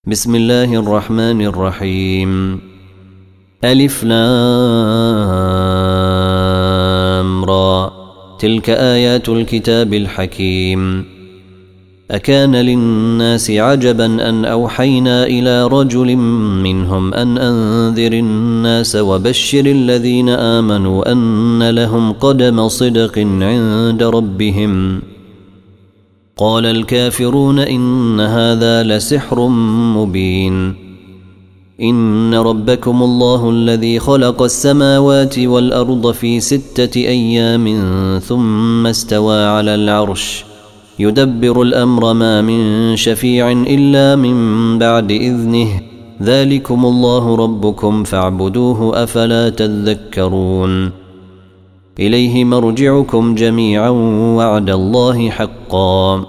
بسم الله الرحمن الرحيم. ألف لام را، تلك آيات الكتاب الحكيم. أكان للناس عجبا أن أوحينا إلى رجل منهم أن أنذر الناس وبشر الذين آمنوا أن لهم قدم صدق عند ربهم. قال الكافرون إن هذا لسحر مبين. إن ربكم الله الذي خلق السماوات والأرض في 6 أيام ثم استوى على العرش يدبر الأمر ما من شفيع إلا من بعد إذنه ذلكم الله ربكم فاعبدوه أفلا تذكرون. إليه مرجعكم جميعا وعد الله حقا.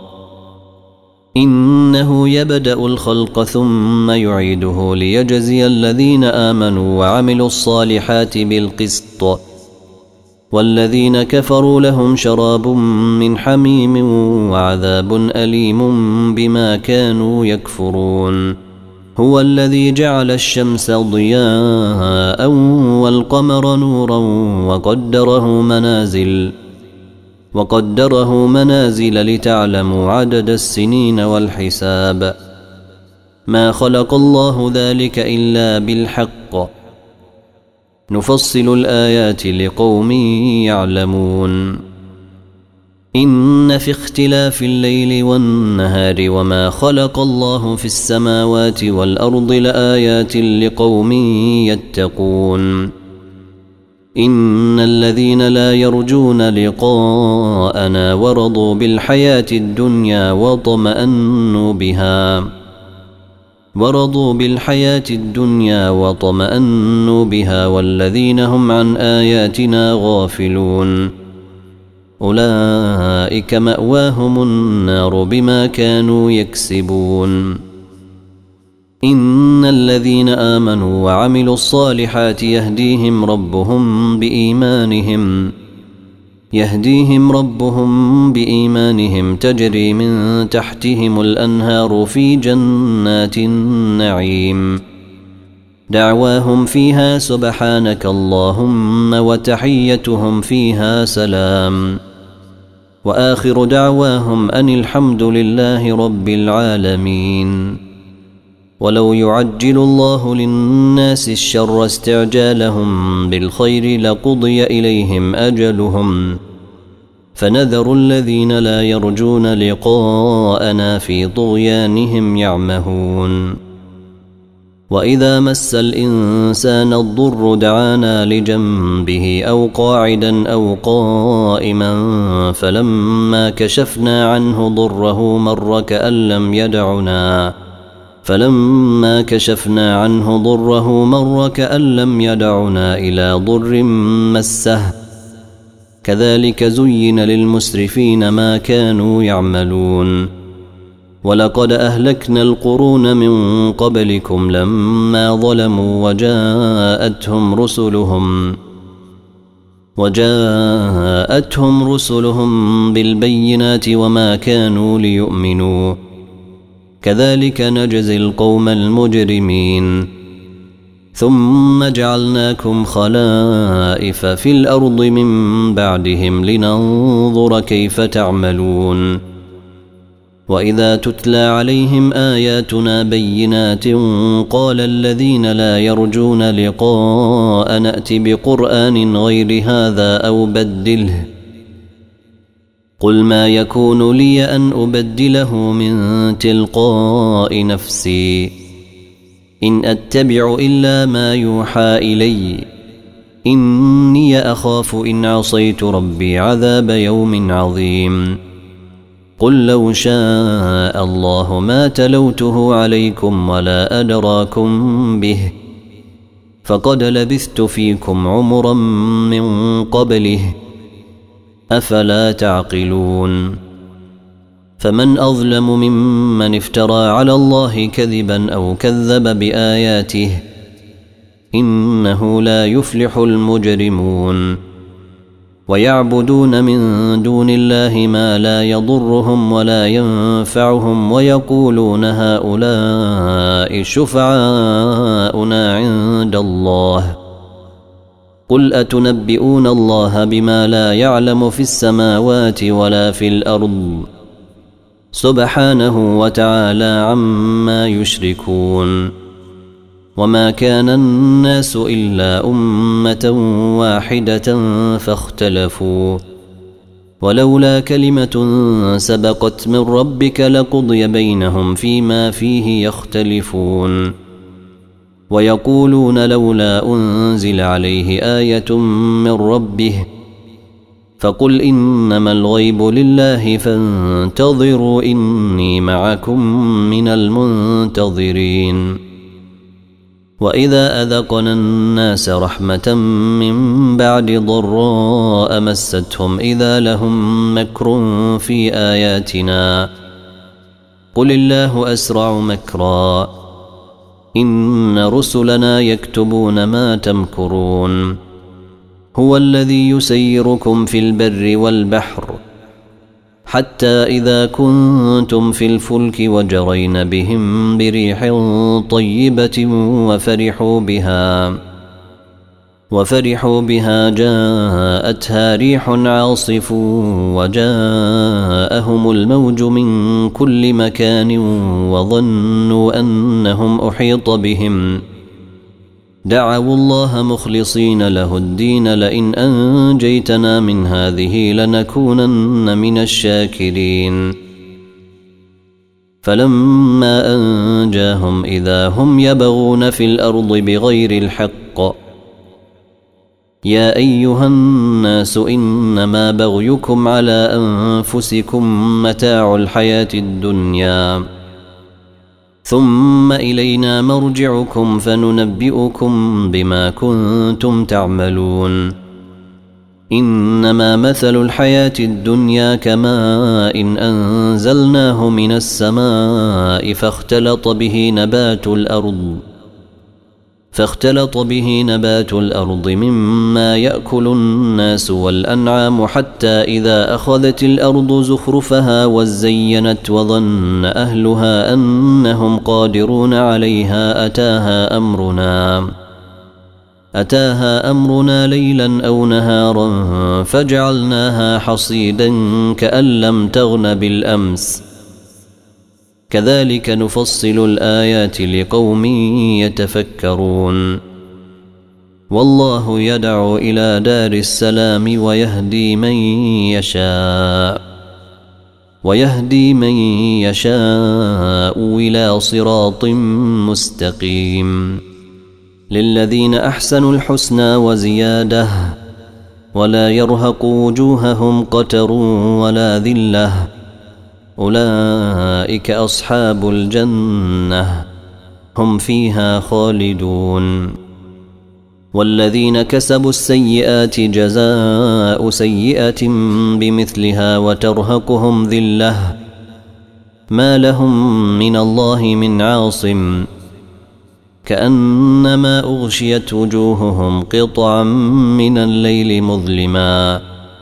إنه يبدأ الخلق ثم يعيده ليجزي الذين آمنوا وعملوا الصالحات بالقسط والذين كفروا لهم شراب من حميم وعذاب أليم بما كانوا يكفرون. هو الذي جعل الشمس ضياء والقمر نورا وقدره منازل لتعلموا عدد السنين والحساب. ما خلق الله ذلك إلا بالحق نفصل الآيات لقوم يعلمون. إن في اختلاف الليل والنهار وما خلق الله في السماوات والأرض لآيات لقوم يتقون. إن الذين لا يرجون لقاءنا ورضوا بالحياة الدنيا وطمأنوا بها والذين هم عن آياتنا غافلون أولئك مأواهم النار بما كانوا يكسبون. إن الذين آمنوا وعملوا الصالحات يهديهم ربهم بإيمانهم تجري من تحتهم الأنهار في جنات النعيم. دعواهم فيها سبحانك اللهم وتحيتهم فيها سلام وآخر دعواهم أن الحمد لله رب العالمين. ولو يعجل الله للناس الشر استعجالهم بالخير لقضي إليهم أجلهم فنذر الذين لا يرجون لقاءنا في طغيانهم يعمهون. وإذا مس الإنسان الضر دعانا لجنبه أو قاعدا أو قائما فلما كشفنا عنه ضره مر كأن لم يدعنا إلى ضر مسه. كذلك زين للمسرفين ما كانوا يعملون. ولقد أهلكنا القرون من قبلكم لما ظلموا وجاءتهم رسلهم بالبينات وما كانوا ليؤمنوا. كذلك نجزي القوم المجرمين. ثم جعلناكم خلائف في الأرض من بعدهم لننظر كيف تعملون. وإذا تتلى عليهم آياتنا بينات قال الذين لا يرجون لقاء نأت بقرآن غير هذا أو بدله. قل ما يكون لي أن أبدله من تلقاء نفسي إن أتبع إلا ما يوحى إلي إني أخاف إن عصيت ربي عذاب يوم عظيم. قل لو شاء الله ما تلوته عليكم ولا أدراكم به فقد لبثت فيكم عمرا من قبله أفلا تعقلون. فمن أظلم ممن افترى على الله كذبا أو كذب بآياته إنه لا يفلح المجرمون. ويعبدون من دون الله ما لا يضرهم ولا ينفعهم ويقولون هؤلاء شفعاؤنا عند الله قل أتنبئون الله بما لا يعلم في السماوات ولا في الأرض سبحانه وتعالى عما يشركون وما كان الناس إلا أمة واحدة فاختلفوا ولولا كلمة سبقت من ربك لقضي بينهم فيما فيه يختلفون ويقولون لولا أنزل عليه آية من ربه فقل إنما الغيب لله فانتظروا إني معكم من المنتظرين وإذا أذقنا الناس رحمة من بعد ضراء مستهم إذا لهم مكر في آياتنا قل الله أسرع مكرا إن رسلنا يكتبون ما تمكرون هو الذي يسيركم في البر والبحر حتى إذا كنتم في الفلك وجرين بهم بريح طيبة وفرحوا بها جاءتها ريح عاصف وجاءهم الموج من كل مكان وظنوا أنهم أحيط بهم دعوا الله مخلصين له الدين لئن أنجيتنا من هذه لنكونن من الشاكرين فلما أنجاهم إذا هم يبغون في الأرض بغير الحق يا أيها الناس إنما بغيكم على أنفسكم متاع الحياة الدنيا ثم إلينا مرجعكم فننبئكم بما كنتم تعملون إنما مثل الحياة الدنيا كماء إن أنزلناه من السماء فاختلط به نبات الأرض مما يأكل الناس والأنعام حتى إذا أخذت الأرض زخرفها وزينت وظن أهلها أنهم قادرون عليها أتاها أمرنا ليلا أو نهارا فجعلناها حصيدا كأن لم تغن بالأمس كذلك نفصل الآيات لقوم يتفكرون والله يدعو إلى دار السلام ويهدي من يشاء إلى صراط مستقيم للذين أحسنوا الحسنى وزيادة ولا يرهق وجوههم قتر ولا ذلة أولئك أصحاب الجنة هم فيها خالدون والذين كسبوا السيئات جزاء سيئة بمثلها وترهقهم ذلة ما لهم من الله من عاصم كأنما أغشيت وجوههم قطعا من الليل مظلما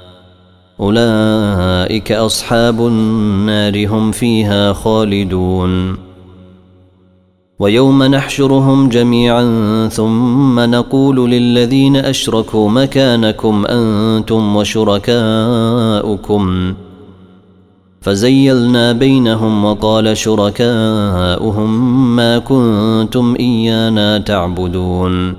أولئك أصحاب النار هم فيها خالدون ويوم نحشرهم جميعا ثم نقول للذين أشركوا مكانكم أنتم وشركاؤكم فزيلنا بينهم وقال شركاؤهم ما كنتم إيانا تعبدون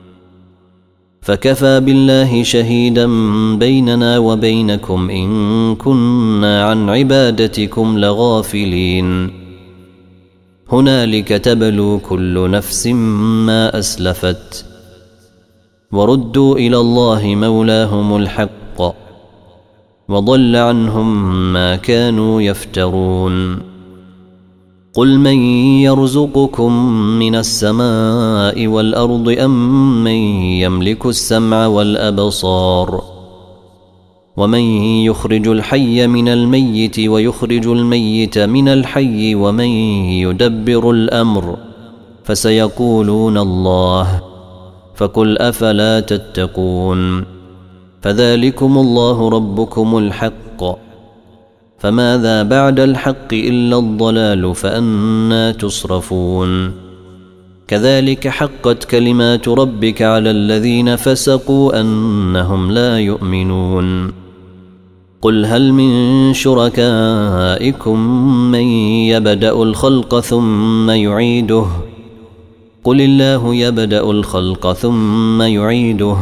فكفى بالله شهيدا بيننا وبينكم إن كنا عن عبادتكم لغافلين هنالك تبلو كل نفس ما أسلفت وردوا إلى الله مولاهم الحق وضل عنهم ما كانوا يفترون قل من يرزقكم من السماء والأرض أم من يملك السمع والأبصار ومن يخرج الحي من الميت ويخرج الميت من الحي ومن يدبر الأمر فسيقولون الله فقل أفلا تتقون فذلكم الله ربكم الحق، فماذا بعد الحق إلا الضلال، فأنى تصرفون. كذلك حقت كلمات ربك على الذين فسقوا أنهم لا يؤمنون. قل هل من شركائكم من يبدأ الخلق ثم يعيده؟ قل الله يبدأ الخلق ثم يعيده،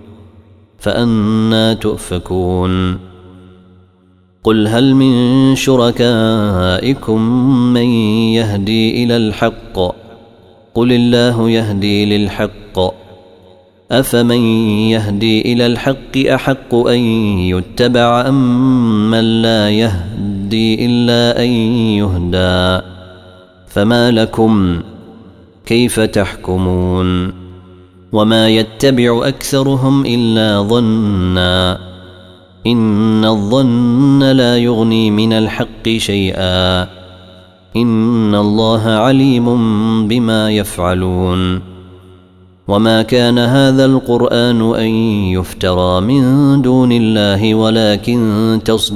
فأنى تؤفكون. قل هل من شركائكم من يهدي إلى الحق؟ قل الله يهدي للحق، أفمن يهدي إلى الحق أحق أن يتبع أم من لا يهدي إلا أن يهدى؟ فما لكم كيف تحكمون؟ وما يتبع أكثرهم إلا ظنا، إن الظن لا يغني من الحق شيئا، إن الله عليم بما يفعلون. وما كان هذا القرآن أن يفترى من دون الله، ولكن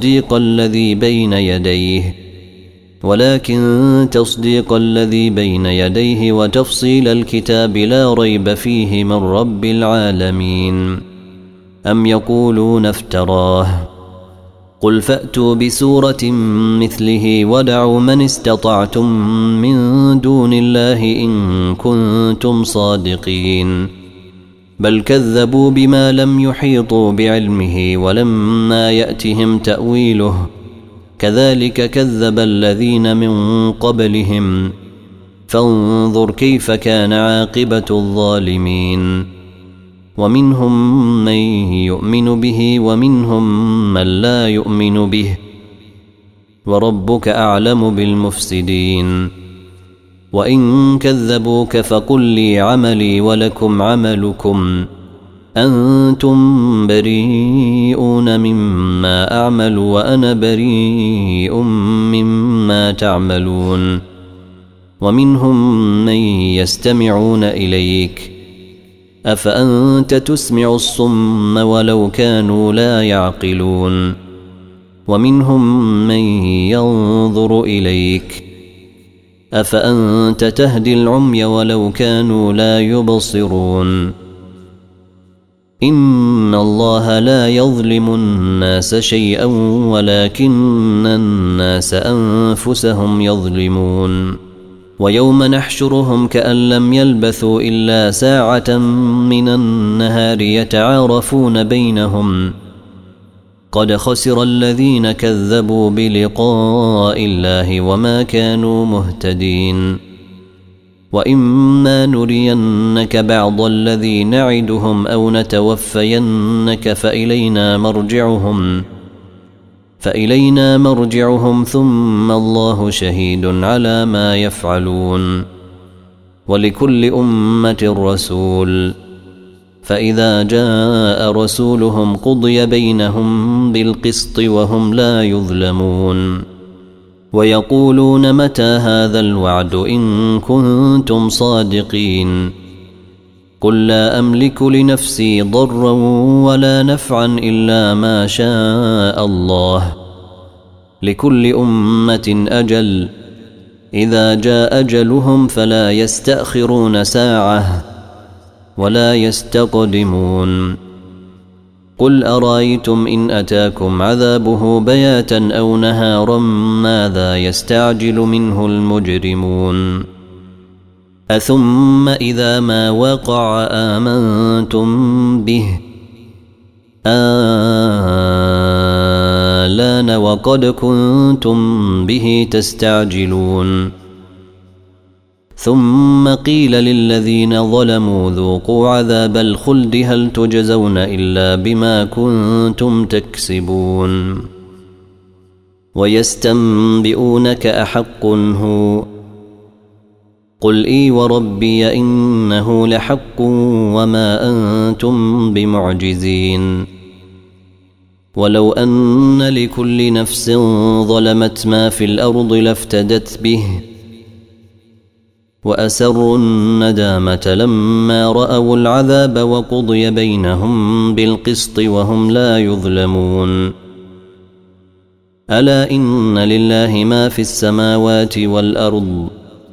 تصديق الذي بين يديه وتفصيل الكتاب لا ريب فيه من رب العالمين. أم يقولون افتراه؟ قل فأتوا بسورة مثله ودعوا من استطعتم من دون الله إن كنتم صادقين. بل كذبوا بما لم يحيطوا بعلمه ولما يأتهم تأويله، كذلك كذب الذين من قبلهم، فانظر كيف كان عاقبة الظالمين. ومنهم من يؤمن به ومنهم من لا يؤمن به، وربك أعلم بالمفسدين. وإن كذبوك فقل لي عملي ولكم عملكم، أنتم بريئون مما أعمل وأنا بريء مما تعملون. ومنهم من يستمعون إليك، أفأنت تسمع الصم ولو كانوا لا يعقلون. ومنهم من ينظر إليك، أفأنت تهدي العمي ولو كانوا لا يبصرون. إن الله لا يظلم الناس شيئا ولكن الناس أنفسهم يظلمون. ويوم نحشرهم كأن لم يلبثوا إلا ساعة من النهار يتعارفون بينهم، قد خسر الذين كذبوا بلقاء الله وما كانوا مهتدين. وإما نرينك بعض الذي نعدهم أو نتوفينك فإلينا مرجعهم ثم الله شهيد على ما يفعلون. ولكل أمة رسول، فإذا جاء رسولهم قضي بينهم بالقسط وهم لا يظلمون. ويقولون متى هذا الوعد إن كنتم صادقين؟ قل لا أملك لنفسي ضرا ولا نفعا إلا ما شاء الله، لكل أمة أجل، إذا جاء أجلهم فلا يستأخرون ساعة ولا يستقدمون. قل أرأيتم إن أتاكم عذابه بياتا أو نهارا ماذا يستعجل منه المجرمون؟ أثم إذا ما وقع آمنتم به آلان وقد كنتم به تستعجلون. ثم قيل للذين ظلموا ذوقوا عذاب الخلد هل تجزون إلا بما كنتم تكسبون. ويستنبئونك أحق هو؟ قل إي وربي إنه لحق وما أنتم بمعجزين. ولو أن لكل نفس ظلمت ما في الأرض لافتدت به، وأسروا الندامة لما رأوا العذاب وقضي بينهم بالقسط وهم لا يظلمون. ألا إن لله ما في السماوات والأرض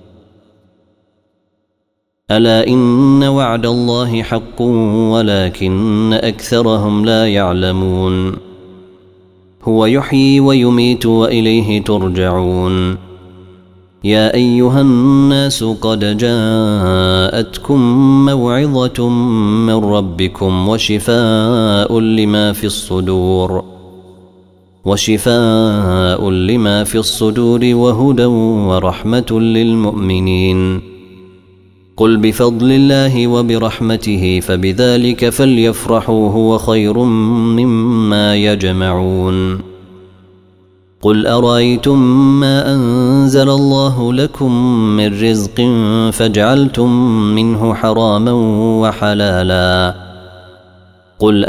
ألا إن وعد الله حق ولكن أكثرهم لا يعلمون. هو يحيي ويميت وإليه ترجعون. يا أيها الناس قد جاءتكم موعظة من ربكم وشفاء لما في الصدور وهدى ورحمة للمؤمنين. قل بفضل الله وبرحمته فبذلك فليفرحوا هو خير مما يجمعون. قل أرأيتم ما أنزل الله لكم من رزق فجعلتم منه حراما وحلالا قل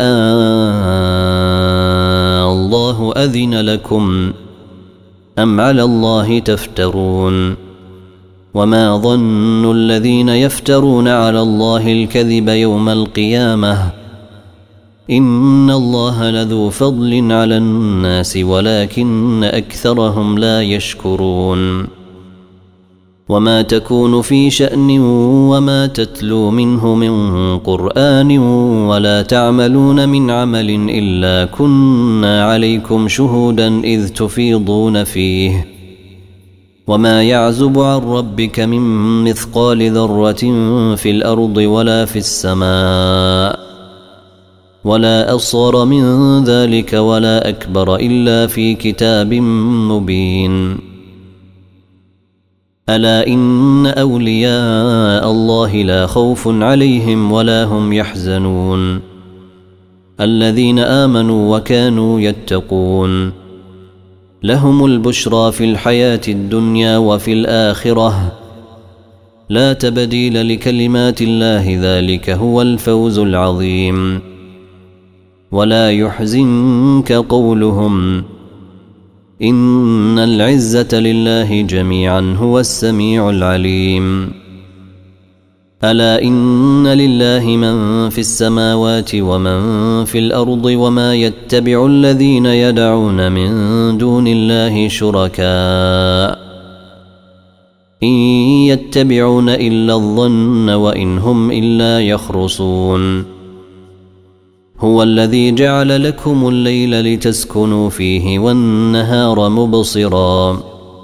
الله أذن لكم أم على الله تفترون. وما ظن الذين يفترون على الله الكذب يوم القيامة إن الله لذو فضل على الناس ولكن أكثرهم لا يشكرون. وما تكون في شأن وما تتلو منه من قرآن ولا تعملون من عمل إلا كنا عليكم شهودا إذ تفيضون فيه. وما يعزب عن ربك من مثقال ذرة في الأرض ولا في السماء ولا أصغر من ذلك ولا أكبر إلا في كتاب مبين. ألا إن أولياء الله لا خوف عليهم ولا هم يحزنون الذين آمنوا وكانوا يتقون لهم البشرى في الحياة الدنيا وفي الآخرة لا تبديل لكلمات الله ذلك هو الفوز العظيم. ولا يحزنك قولهم إن العزة لله جميعا هو السميع العليم. ألا إن لله من في السماوات ومن في الأرض وما يتبع الذين يدعون من دون الله شركاء إن يتبعون إلا الظن وإن هم إلا يخرصون. هو الذي جعل لكم الليل لتسكنوا فيه والنهار مبصرا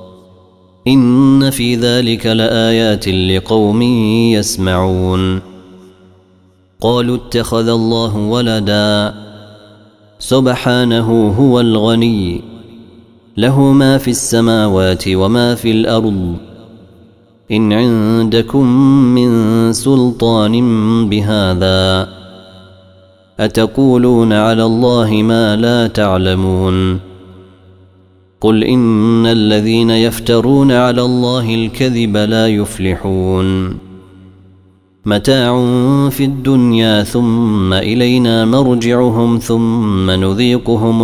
إن في ذلك لآيات لقوم يسمعون. قالوا اتخذ الله ولدا سبحانه هو الغني له ما في السماوات وما في الأرض إن عندكم من سلطان بهذا أتقولون على الله ما لا تعلمون. قل إن الذين يفترون على الله الكذب لا يفلحون. متاع في الدنيا ثم إلينا مرجعهم ثم نذيقهم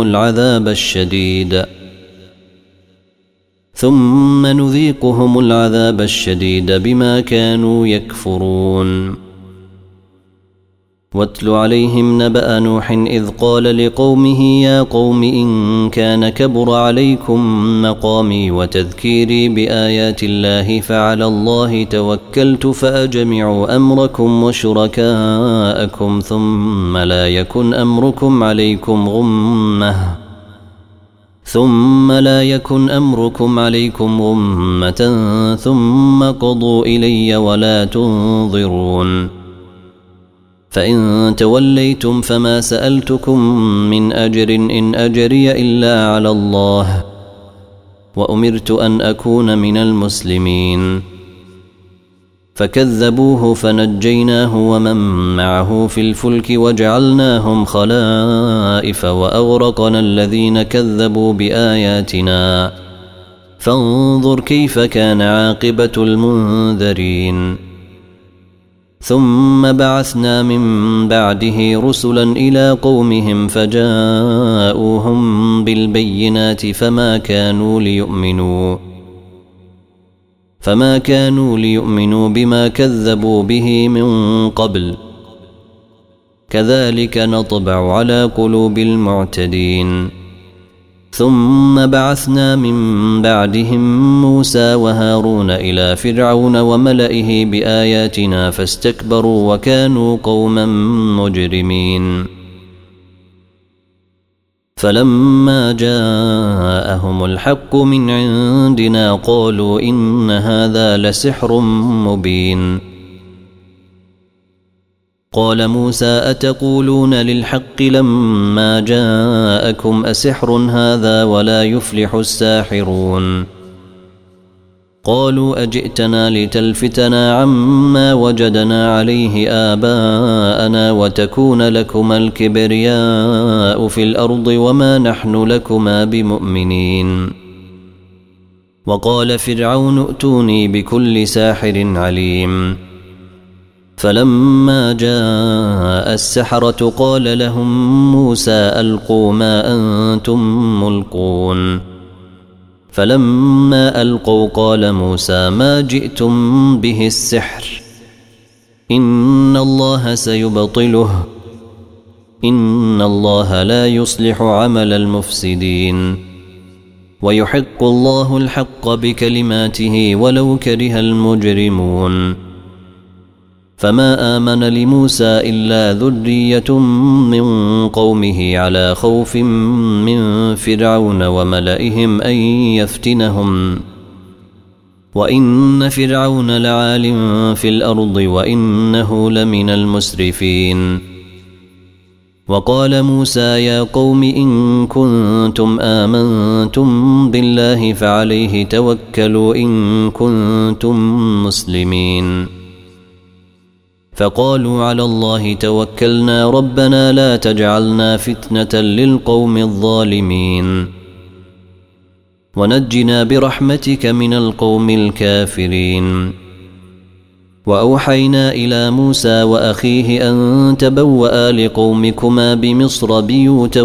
العذاب الشديد بما كانوا يكفرون. واتل عليهم نبأ نوح إذ قال لقومه يا قوم إن كان كبر عليكم مقامي وتذكيري بآيات الله فعلى الله توكلت فأجمعوا أمركم وشركاءكم ثم لا يكن أمركم عليكم غمة ثم قضوا إلي ولا تنظرون. فإن توليتم فما سألتكم من أجر إن أجري إلا على الله وأمرت أن أكون من المسلمين. فكذبوه فنجيناه ومن معه في الفلك وجعلناهم خلائف وأغرقنا الذين كذبوا بآياتنا فانظر كيف كان عاقبة المنذرين. ثم بعثنا من بعده رسلا إلى قومهم فجاءوهم بالبينات فما فما كانوا ليؤمنوا بما كذبوا به من قبل كذلك نطبع على قلوب المعتدين ثم بعثنا من بعدهم موسى وهارون إلى فرعون وملئه بآياتنا فاستكبروا وكانوا قوما مجرمين فلما جاءهم الحق من عندنا قالوا إن هذا لسحر مبين قال موسى أتقولون للحق لما جاءكم أسحر هذا ولا يفلح الساحرون قالوا أجئتنا لتلفتنا عما وجدنا عليه آباءنا وتكون لكما الكبرياء في الأرض وما نحن لكما بمؤمنين وقال فرعون ائتوني بكل ساحر عليم فلما جاء السحرة قال لهم موسى ألقوا ما أنتم ملقون فلما ألقوا قال موسى ما جئتم به السحر إن الله سيبطله إن الله لا يصلح عمل المفسدين ويحق الله الحق بكلماته ولو كره المجرمون فما آمن لموسى إلا ذرية من قومه على خوف من فرعون وملئهم أن يفتنهم وإن فرعون لعال في الأرض وإنه لمن المسرفين وقال موسى يا قوم إن كنتم آمنتم بالله فعليه توكلوا إن كنتم مسلمين فقالوا على الله توكلنا ربنا لا تجعلنا فتنة للقوم الظالمين ونجنا برحمتك من القوم الكافرين وأوحينا إلى موسى وأخيه أن تبوأ لقومكما بمصر بيوتا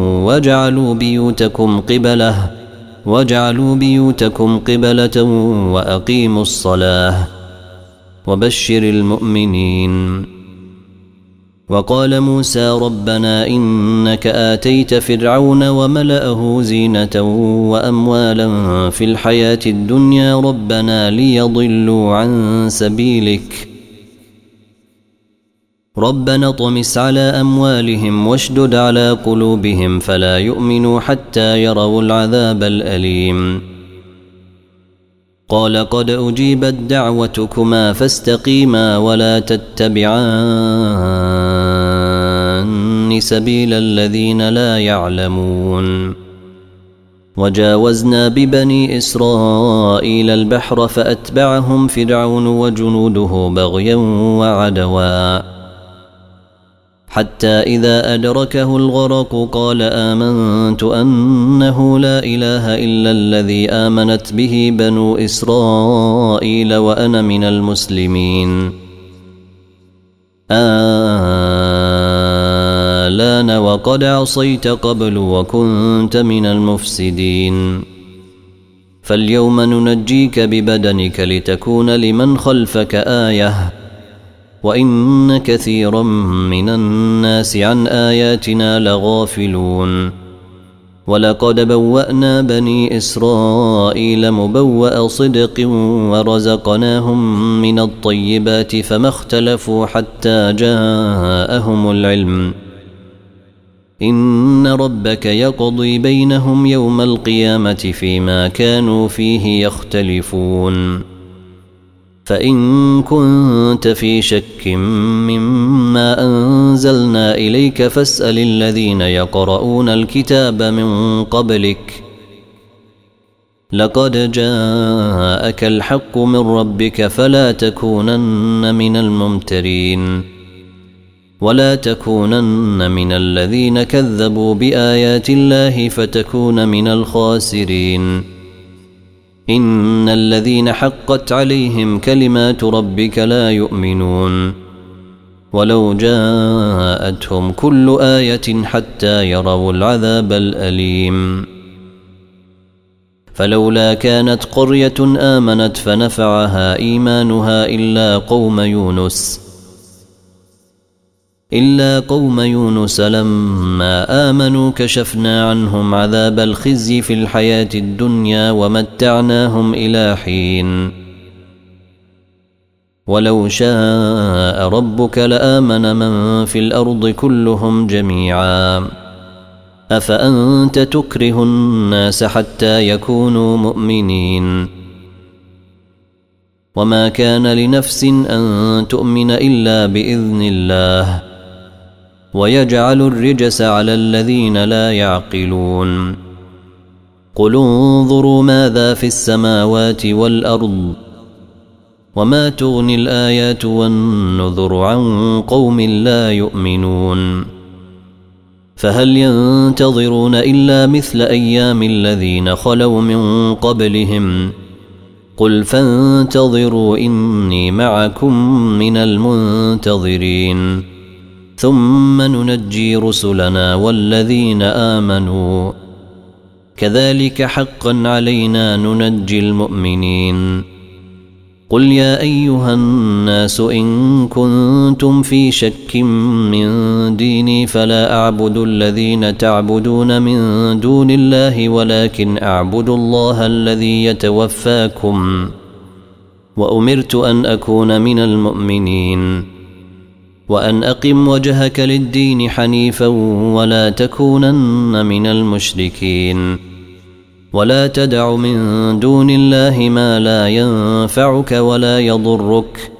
واجعلوا بيوتكم قبلة وأقيموا الصلاة وبشر المؤمنين وقال موسى ربنا إنك آتيت فرعون وملأه زينة وأموالا في الحياة الدنيا ربنا ليضلوا عن سبيلك ربنا طمس على أموالهم واشدد على قلوبهم فلا يؤمنوا حتى يروا العذاب الأليم قال قد أجيبت دعوتكما فاستقيما ولا تتبعان سبيل الذين لا يعلمون وجاوزنا ببني إسرائيل البحر فأتبعهم فرعون وجنوده بغيا وعدوا حتى إذا أدركه الغرق قال آمنت أنه لا إله إلا الذي آمنت به بنو إسرائيل وأنا من المسلمين الآن وقد عصيت قبل وكنت من المفسدين فاليوم ننجيك ببدنك لتكون لمن خلفك آية وإن كثيرا من الناس عن آياتنا لغافلون ولقد بوأنا بني إسرائيل مبوأ صدق ورزقناهم من الطيبات فما اختلفوا حتى جاءهم العلم إن ربك يقضي بينهم يوم القيامة فيما كانوا فيه يختلفون فإن كنت في شك مما أنزلنا إليك فاسأل الذين يقرؤون الكتاب من قبلك لقد جاءك الحق من ربك فلا تكونن من الممترين ولا تكونن من الذين كذبوا بآيات الله فتكون من الخاسرين إن الذين حقت عليهم كلمات ربك لا يؤمنون ولو جاءتهم كل آية حتى يروا العذاب الأليم فلولا كانت قرية آمنت فنفعها إيمانها إلا قوم يونس لما آمنوا كشفنا عنهم عذاب الخزي في الحياة الدنيا ومتعناهم إلى حين ولو شاء ربك لآمن من في الأرض كلهم جميعا أفأنت تكره الناس حتى يكونوا مؤمنين وما كان لنفس أن تؤمن إلا بإذن الله ويجعل الرجس على الذين لا يعقلون قل انظروا ماذا في السماوات والأرض وما تغني الآيات والنذر عن قوم لا يؤمنون فهل ينتظرون إلا مثل أيام الذين خلوا من قبلهم قل فانتظروا إني معكم من المنتظرين ثم ننجي رسلنا والذين آمنوا كذلك حقا علينا ننجي المؤمنين قل يا أيها الناس إن كنتم في شك من ديني فلا أعبد الذين تعبدون من دون الله ولكن أعبد الله الذي يتوفاكم وأمرت أن أكون من المؤمنين وأن أقم وجهك للدين حنيفا ولا تكونن من المشركين ولا تدع من دون الله ما لا ينفعك ولا يضرك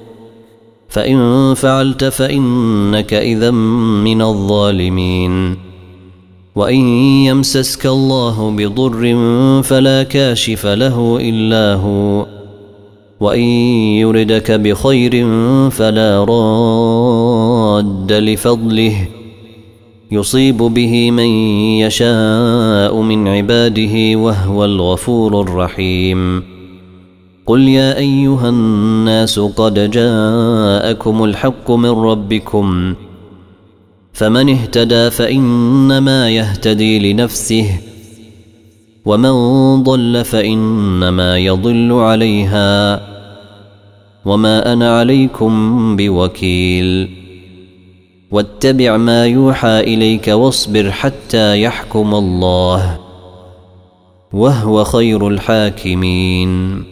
فإن فعلت فإنك إذا من الظالمين وإن يمسسك الله بضر فلا كاشف له إلا هو وإن يردك بخير فلا راد لفضله يصيب به من يشاء من عباده وهو الغفور الرحيم قل يا أيها الناس قد جاءكم الحق من ربكم فمن اهتدى فإنما يهتدي لنفسه ومن ضل فإنما يضل عليها وما أنا عليكم بوكيل واتبع ما يوحى إليك واصبر حتى يحكم الله وهو خير الحاكمين